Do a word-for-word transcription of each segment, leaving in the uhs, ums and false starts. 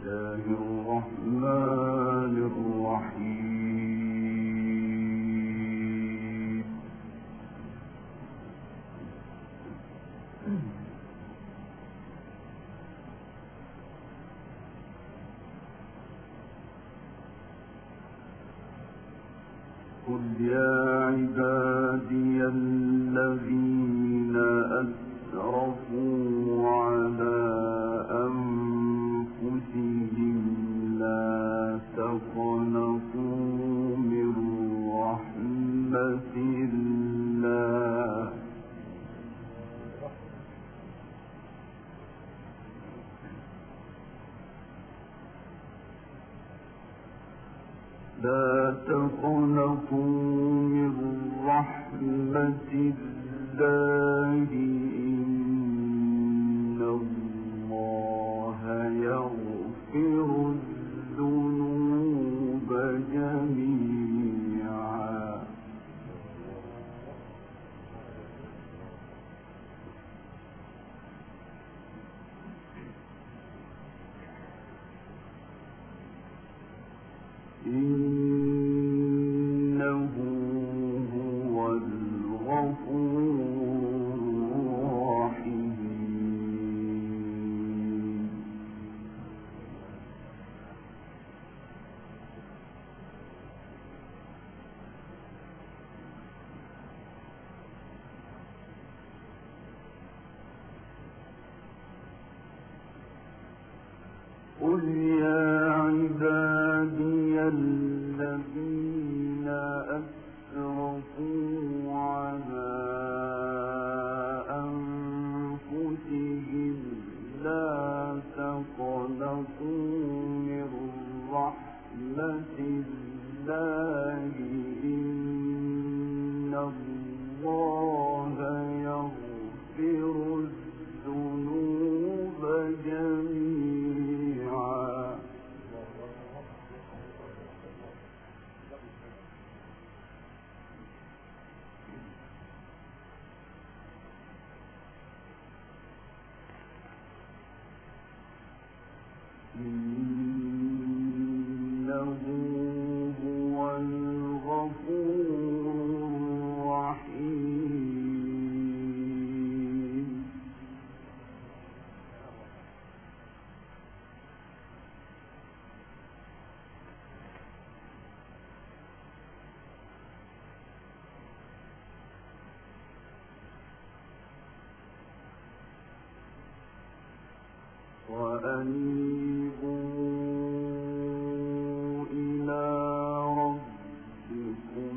الله الرحمن الرحيم. قل يا عبادي الذين أسرفوا على أنفسهم لا تقنطوا من رحمة الله لا تقنطوا من رحمة الله إن الله يغفر الذنوب جميعا إنه هو الغفور الرحيم. قل يا عبادي الذين أسرفوا على أنفسهم لا تقنطوا من رحمة الله إن الله يغفر الذنوب جميعا إنه هو الغفور الرحيم. وأنيبوا إلى ربكم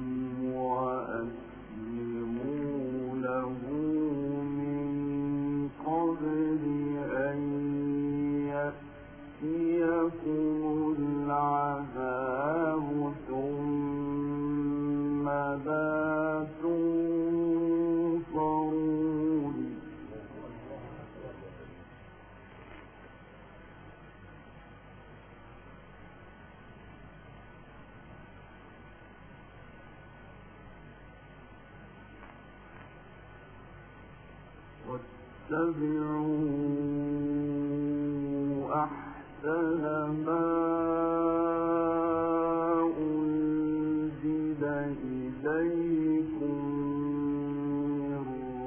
وأسلموا له من قبل أن يأتيكم العذاب ثم لا تنصرون. واتبعوا أحسن ما أنزل إليكم من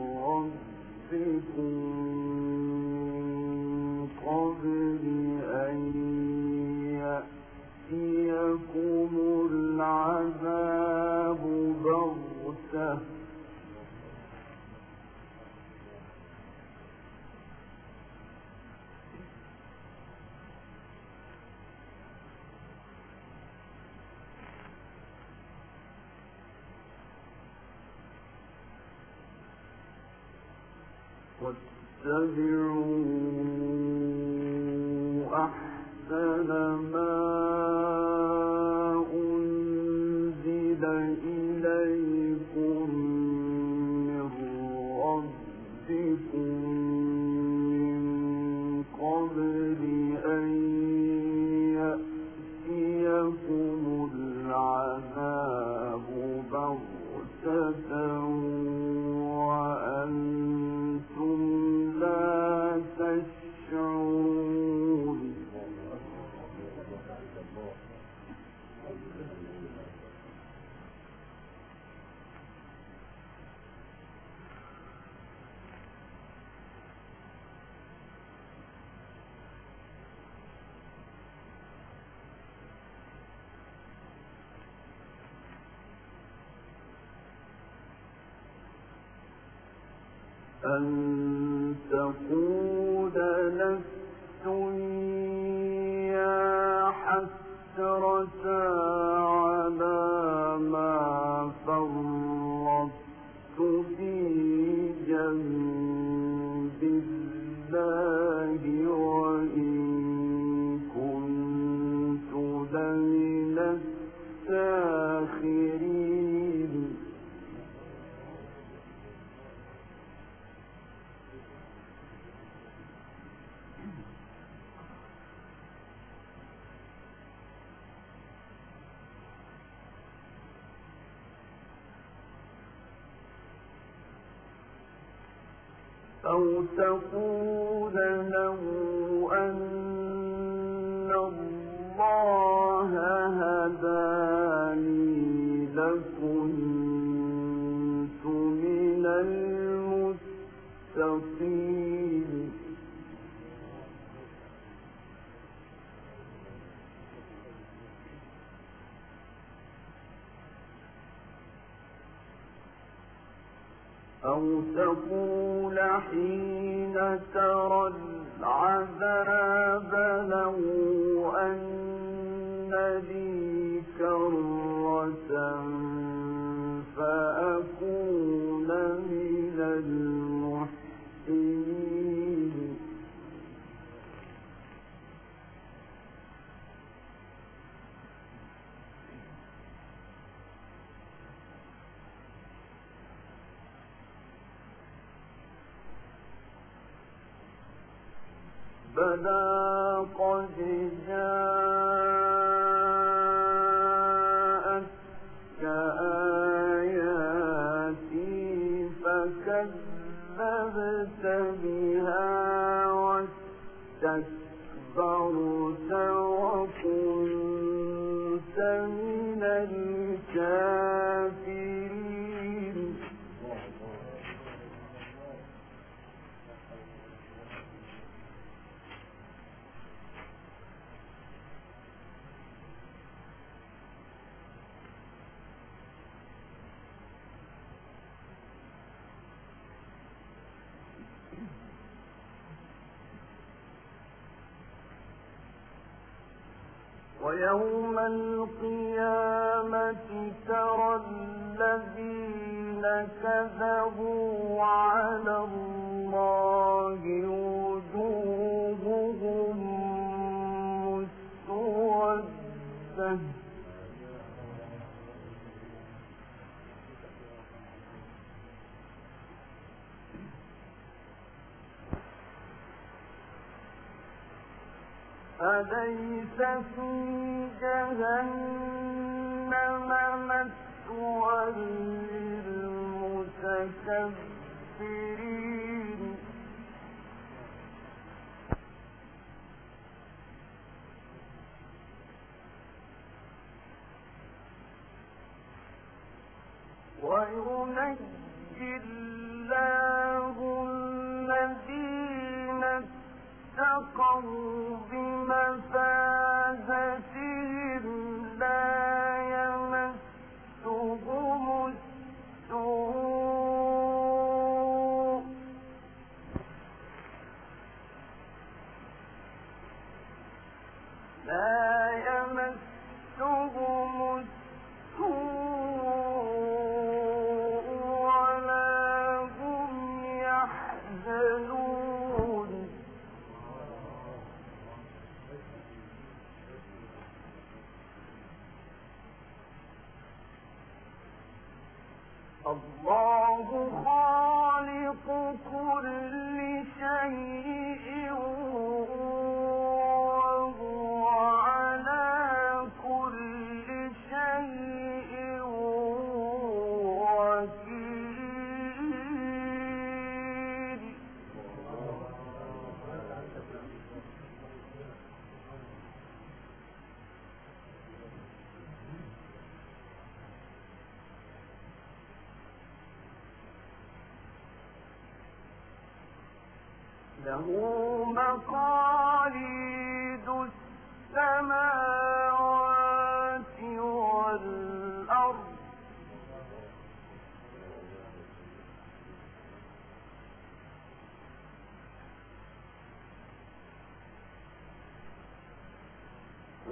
ربكم من قبل أن يأتيكم العذاب بغتة واتبعوا أحسن ما أنزل إليكم من ربكم من قبل أن يأتيكم العذاب بغتة وأنتم لا تشعرون. أن تقول نفس يا حسرة على ما فرطت في جنب الله وإن كنت لمن الساخرين. أو تقول لو أن الله هداني لكنت من المتقين. أو تقول حين ترى العذاب لو أن لي كرة فأكون من المحسنين. بلى قد جاءتك آياتي فكذبت بها واستكبرت وكنت من الكافرين. ويوم القيامة ترى الذين كذبوا على الله وجوههم مسودة أليس في جهنم مثوى للمتكبرين. وينجي الله الذين اتقوا بمفازتهم لا يمسهم السوء لا يمسهم السوء ولا هم يحزنون. الله خالق كل شيء وهو على كل شيء وكيل. له مقاليد السماوات والأرض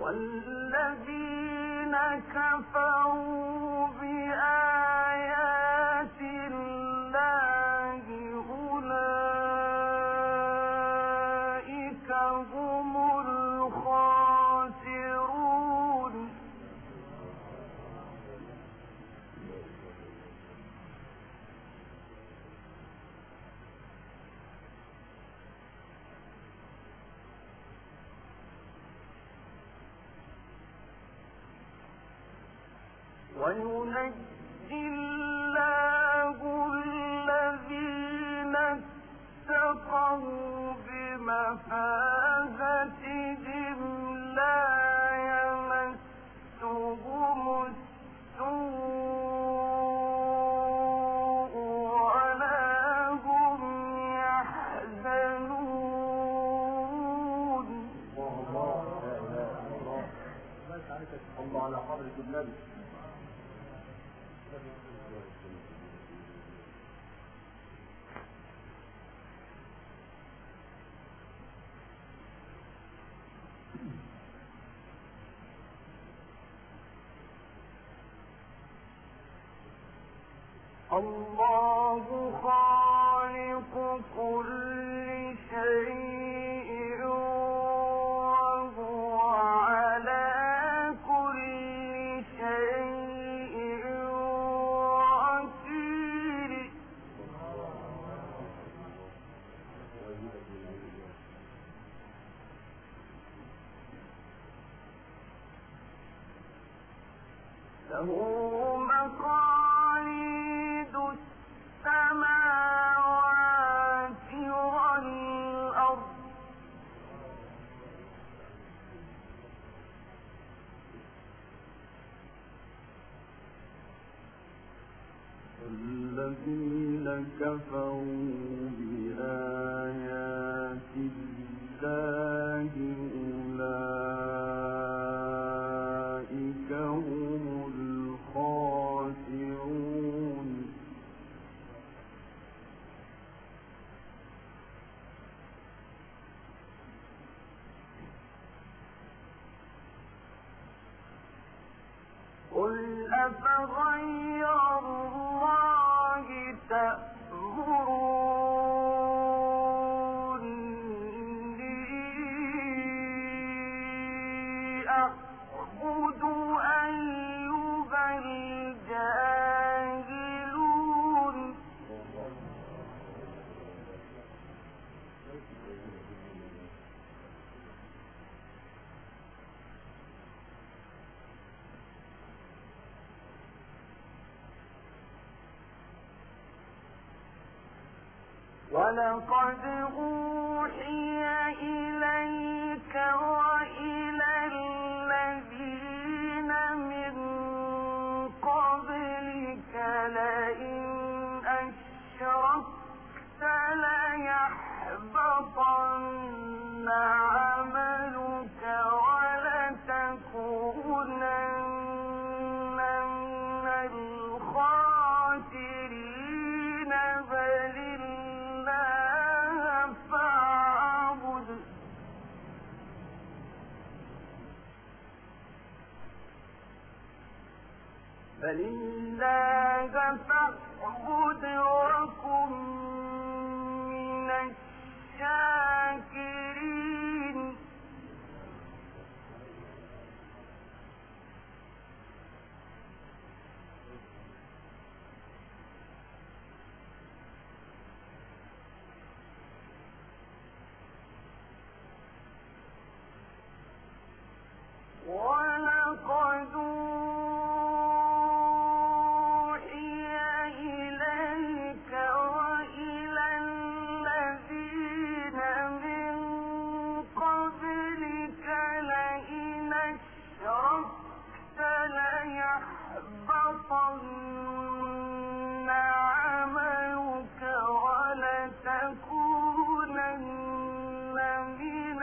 والذين كفروا بآيات الله أولئك هم الخاسرون وينجي الله الذين اتقوا بمفازتهم لا يمسهم السوء ولا هم يحزنون. الله على حضرة النبي. الله خالق كل شيء وهو على كل شيء وكيل. له مقاليد السماوات والأرض الذين كفروا بآيات الله أولئك هم الخاسرون. قل أفغير الله تأمروني أعبد أيها الجاهلون. ولقد أوحي إليك وإلى الذين من قبلك لئن أشركت ليحبطن عملك ولتكونن من الخاسرين. بل الله فاعبد بل الله فاعبد وكن من الشاكرين. ولقد أوحي إليك وإلى الذين من قبلك لئن أشركت ليحبطن عملك ولتكونن من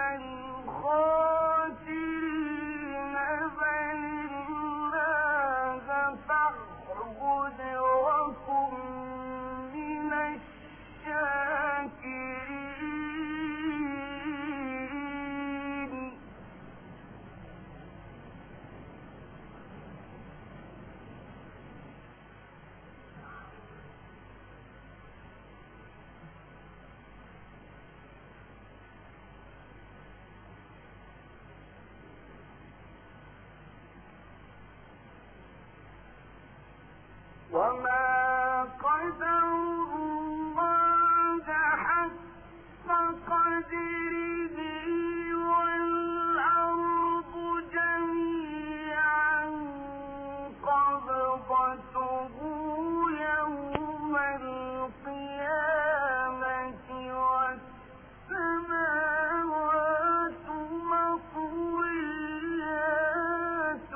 الخاسرين. بل الله فاعبد وكن من الشاكرين. وما قدروا الله حق قدره والأرض جميعا قبضته يوم القيامة والسماوات مطويات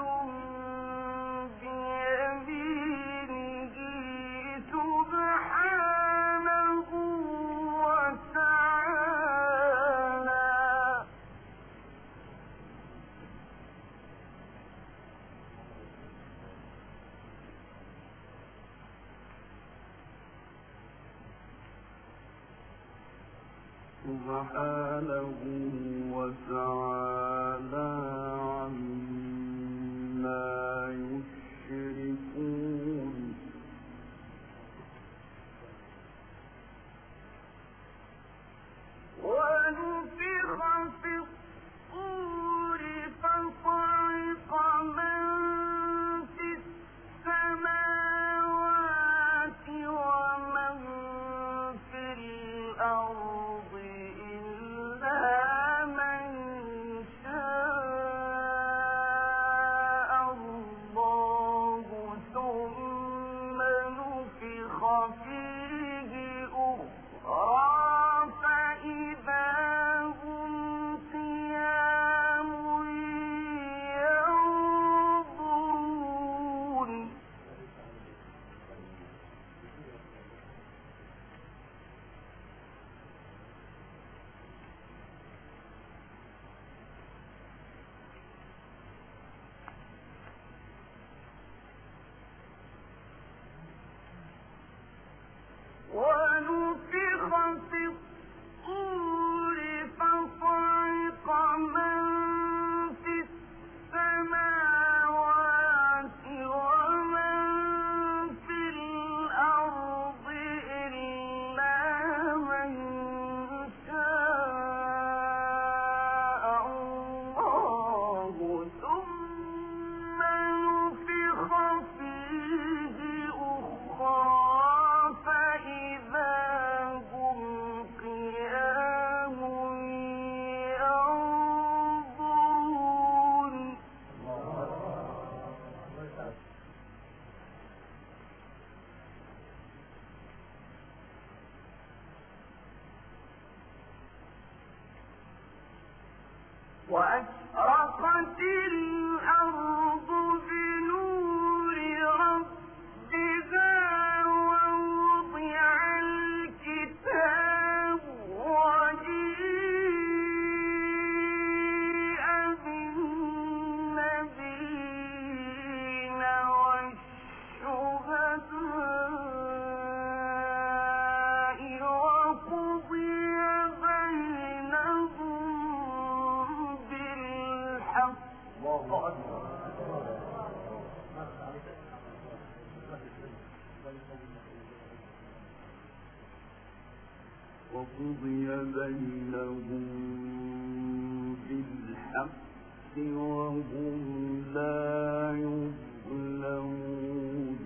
بيمينه سبحانه وتعالى. سبحانه وتعالى عما يشركون. ونفخ في الصور فصعق من في السماوات ومن في الأرض إلا من شاء الله ثم نفخ فيه أخرى فإذا هم قيام ينظرون. ونفخ في الصور فصعق من في السماوات ومن في الأرض إلا من شاء الله ثم نفخ فيه أخرى فإذا هم قيام ينظرون. وأشرقت الأرض بنور ربها ووضع الكتاب وجيء بالنبيين والشهداء وقضي بينهم بالحق. وقضي بينهم بالحق وهم لا يظلمون.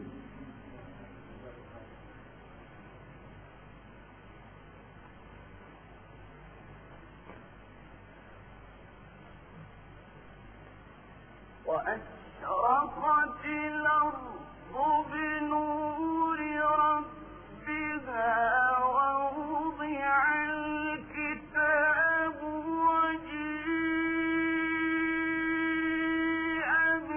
وأشرقت الأرض بنور ربها ووضع الكتاب وجيء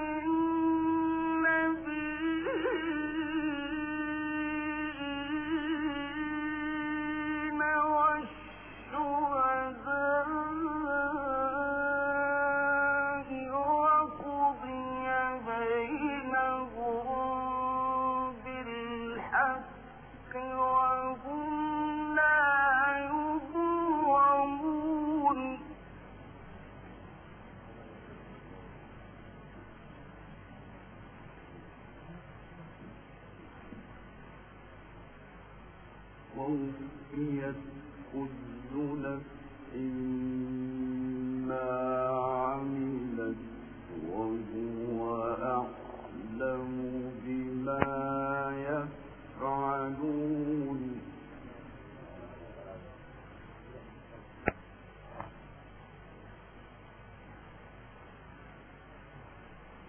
بالنبيين والشهداء وقضي بينهم بالحق وهم لا يظلمون. ووفيت كل نفس ما عملت وهو أعلم بما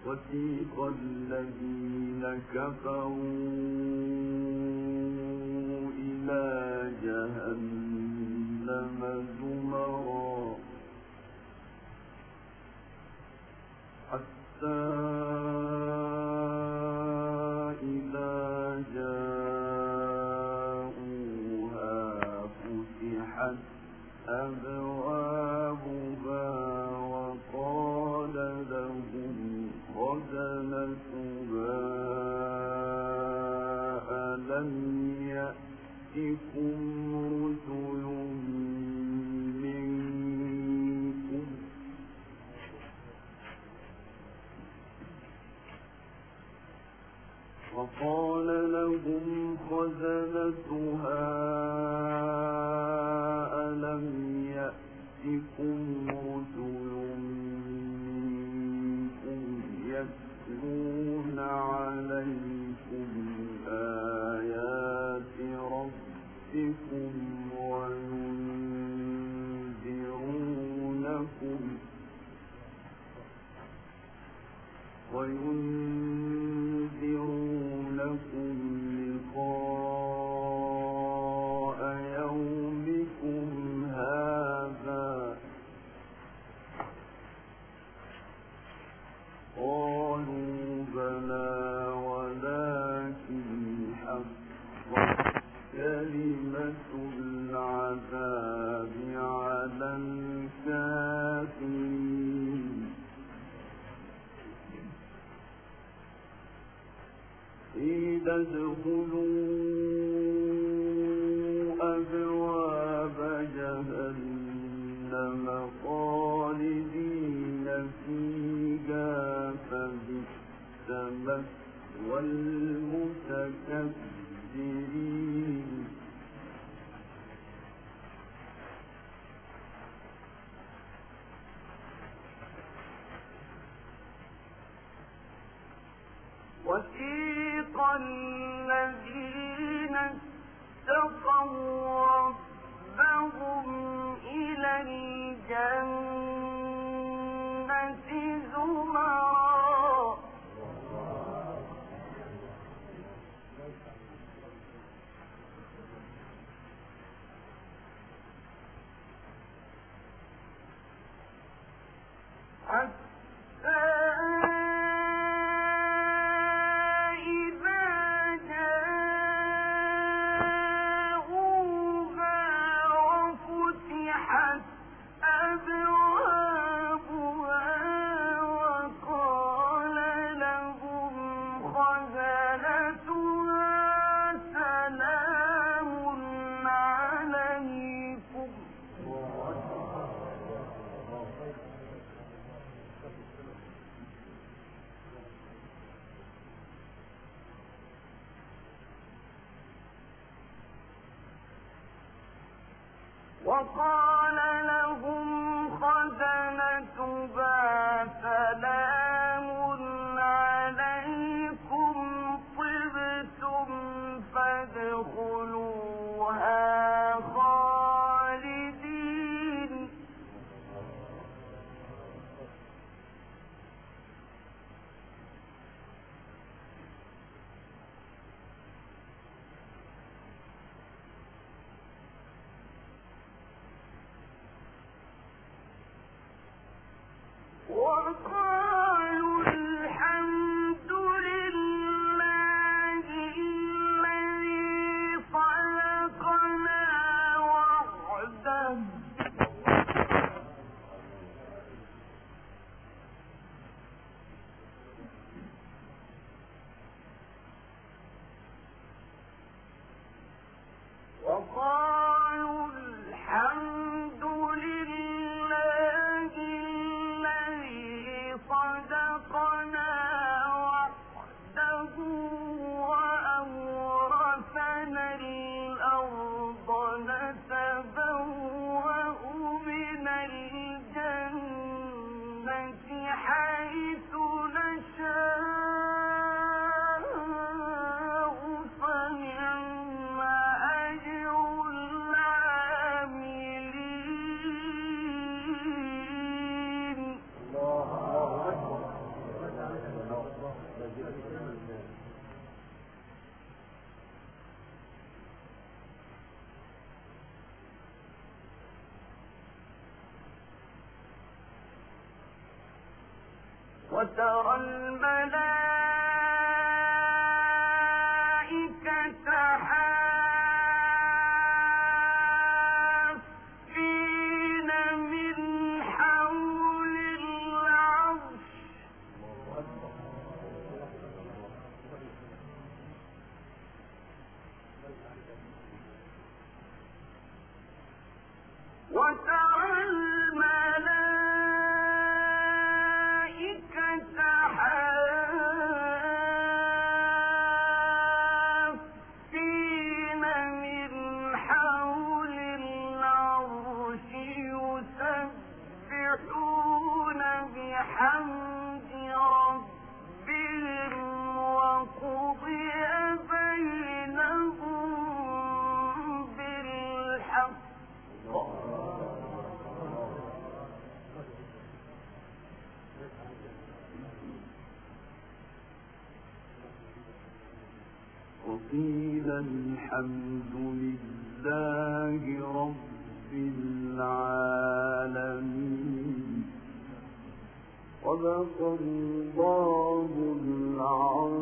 وسيق الذين كفروا إلى جهنم زمرا حتى إذا جاءوها فتحت أبوابها وقال لهم خزنتها ألم يأتكم رسل منكم وقال لهم خزنتها ألم يأتكم رسل منكم يتلون عليكم آيات ربكم وينذرونكم وينذرونكم لقاء يومكم هذا قالوا بلى ولكن حقت كلمة العذاب على الكافرين قيل ادخلوا أبواب جهنم خالدين فيها فبئس مثوى المتكبرين وسيق الذين اتقوا ربهم إلى الجنة زمرا حتى وقال لهم خزنتها سلام عليكم طبتم فادخلوها خالدين وترى الملائكة حافين من حول العرش وترى الملائكة حافين من حول العرش يسبحون بحمد ربهم وقضي بينهم بالحق وقيل الحمد لله رب العالمين. صدق الله العظيم.